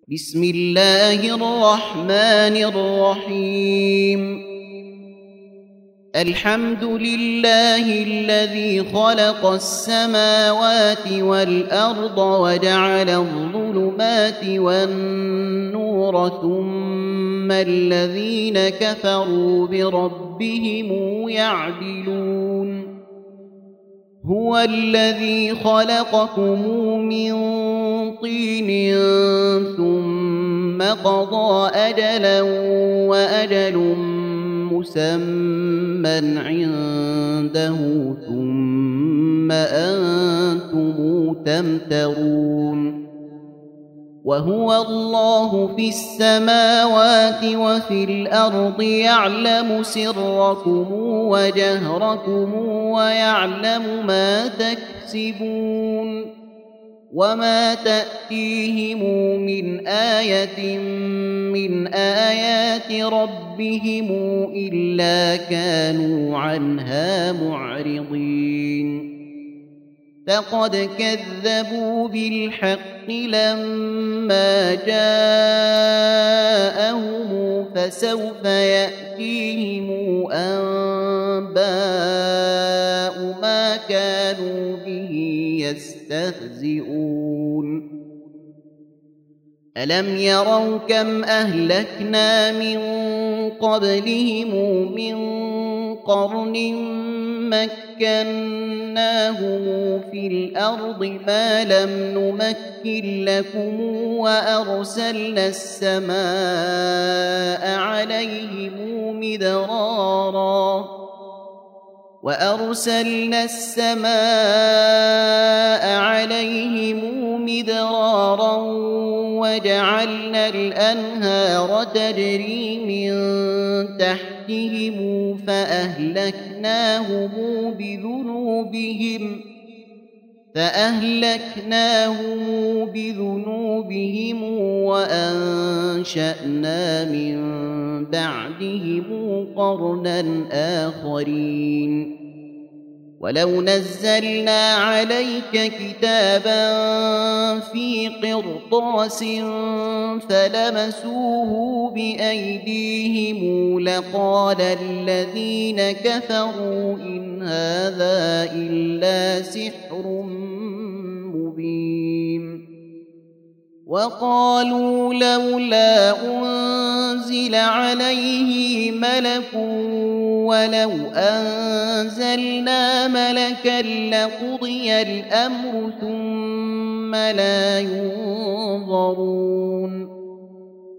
بسم الله الرحمن الرحيم الحمد لله الذي خلق السماوات والأرض وجعل الظلمات والنور ثم الذين كفروا بربهم يعدلون هو الذي خلقكم من طين ثم قضى أجلا وأجل مسمى عنده ثم أنتم تمترون وهو الله في السماوات وفي الأرض يعلم سركم وجهركم ويعلم ما تكسبون وما تأتيهم من آية من آيات ربهم إلا كانوا عنها معرضين فقد كذبوا بالحق لما جاءهم فسوف يأتيهم أنباء ما كانوا به يستهزئون ألم يروا كم أهلكنا من قبلهم من قرن مكناهم في الأرض ما لم نمكن لكم وأرسلنا السماء عليهم مدرارا وجعلنا الأنهار تجري من تحتهم فأهلكناهم بذنوبهم وأنشأنا من بعدهم قرنا آخرين ولو نزلنا عليك كتابا في قرطاس فلمسوه بأيديهم لقال الذين كفروا إن هذا إلا سحر مبين وقالوا لولا أنزل عليه ملك ولو أنزلنا ملكا لقضي الأمر ثم لا ينظرون